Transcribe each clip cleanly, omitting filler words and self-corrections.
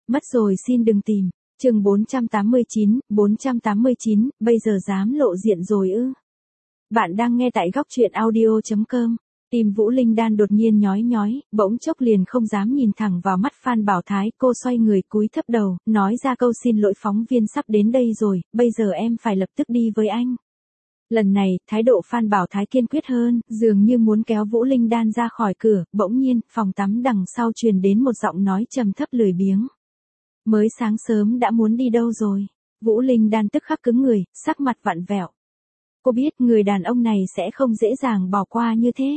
Mất rồi xin đừng tìm. Chương 489, bây giờ dám lộ diện rồi ư? Bạn đang nghe tại góc truyện audio.com. Tim Vũ Linh Đan đột nhiên nhói nhói, bỗng chốc liền không dám nhìn thẳng vào mắt Phan Bảo Thái, cô xoay người cúi thấp đầu, nói ra câu xin lỗi phóng viên sắp đến đây rồi, bây giờ em phải lập tức đi với anh. Lần này, thái độ Phan Bảo Thái kiên quyết hơn, dường như muốn kéo Vũ Linh Đan ra khỏi cửa, bỗng nhiên, phòng tắm đằng sau truyền đến một giọng nói trầm thấp lười biếng. Mới sáng sớm đã muốn đi đâu rồi? Vũ Linh Đan tức khắc cứng người, sắc mặt vặn vẹo. Cô biết người đàn ông này sẽ không dễ dàng bỏ qua như thế.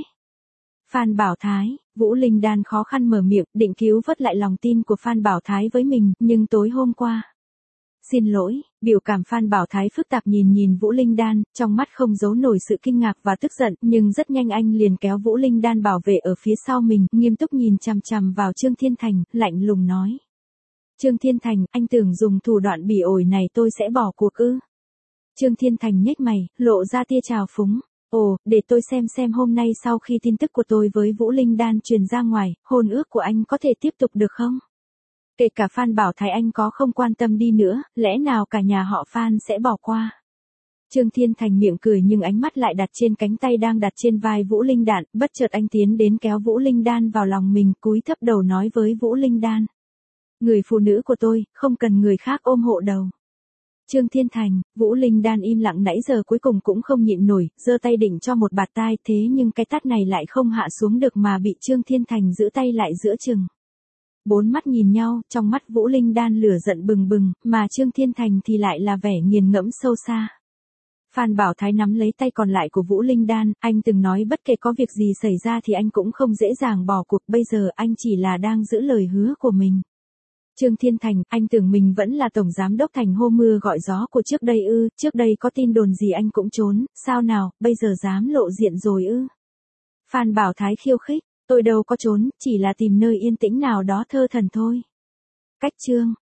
Phan Bảo Thái, Vũ Linh Đan khó khăn mở miệng, định cứu vớt lại lòng tin của Phan Bảo Thái với mình, nhưng tối hôm qua. Xin lỗi, biểu cảm Phan Bảo Thái phức tạp nhìn Vũ Linh Đan, trong mắt không giấu nổi sự kinh ngạc và tức giận, nhưng rất nhanh anh liền kéo Vũ Linh Đan bảo vệ ở phía sau mình, nghiêm túc nhìn chằm chằm vào Trương Thiên Thành, lạnh lùng nói. Trương Thiên Thành, anh tưởng dùng thủ đoạn bỉ ổi này tôi sẽ bỏ cuộc ư? Trương Thiên Thành nhếch mày, lộ ra tia trào phúng. Ồ, để tôi xem hôm nay sau khi tin tức của tôi với Vũ Linh Đan truyền ra ngoài, hôn ước của anh có thể tiếp tục được không? Kể cả Phan Bảo Thái anh có không quan tâm đi nữa, lẽ nào cả nhà họ Phan sẽ bỏ qua? Trương Thiên Thành miệng cười nhưng ánh mắt lại đặt trên cánh tay đang đặt trên vai Vũ Linh Đan, bất chợt anh tiến đến kéo Vũ Linh Đan vào lòng mình, cúi thấp đầu nói với Vũ Linh Đan. Người phụ nữ của tôi, không cần người khác ôm hộ đầu. Trương Thiên Thành, Vũ Linh Đan im lặng nãy giờ cuối cùng cũng không nhịn nổi, giơ tay định cho một bạt tai, thế nhưng cái tát này lại không hạ xuống được mà bị Trương Thiên Thành giữ tay lại giữa chừng. Bốn mắt nhìn nhau, trong mắt Vũ Linh Đan lửa giận bừng bừng, mà Trương Thiên Thành thì lại là vẻ nghiền ngẫm sâu xa. Phan Bảo Thái nắm lấy tay còn lại của Vũ Linh Đan, anh từng nói bất kể có việc gì xảy ra thì anh cũng không dễ dàng bỏ cuộc, bây giờ anh chỉ là đang giữ lời hứa của mình. Trương Thiên Thành, anh tưởng mình vẫn là tổng giám đốc thành hô mưa gọi gió của trước đây ư, trước đây có tin đồn gì anh cũng trốn, sao nào, bây giờ dám lộ diện rồi ư? Phan Bảo Thái khiêu khích, tôi đâu có trốn, chỉ là tìm nơi yên tĩnh nào đó thơ thần thôi. Cách chương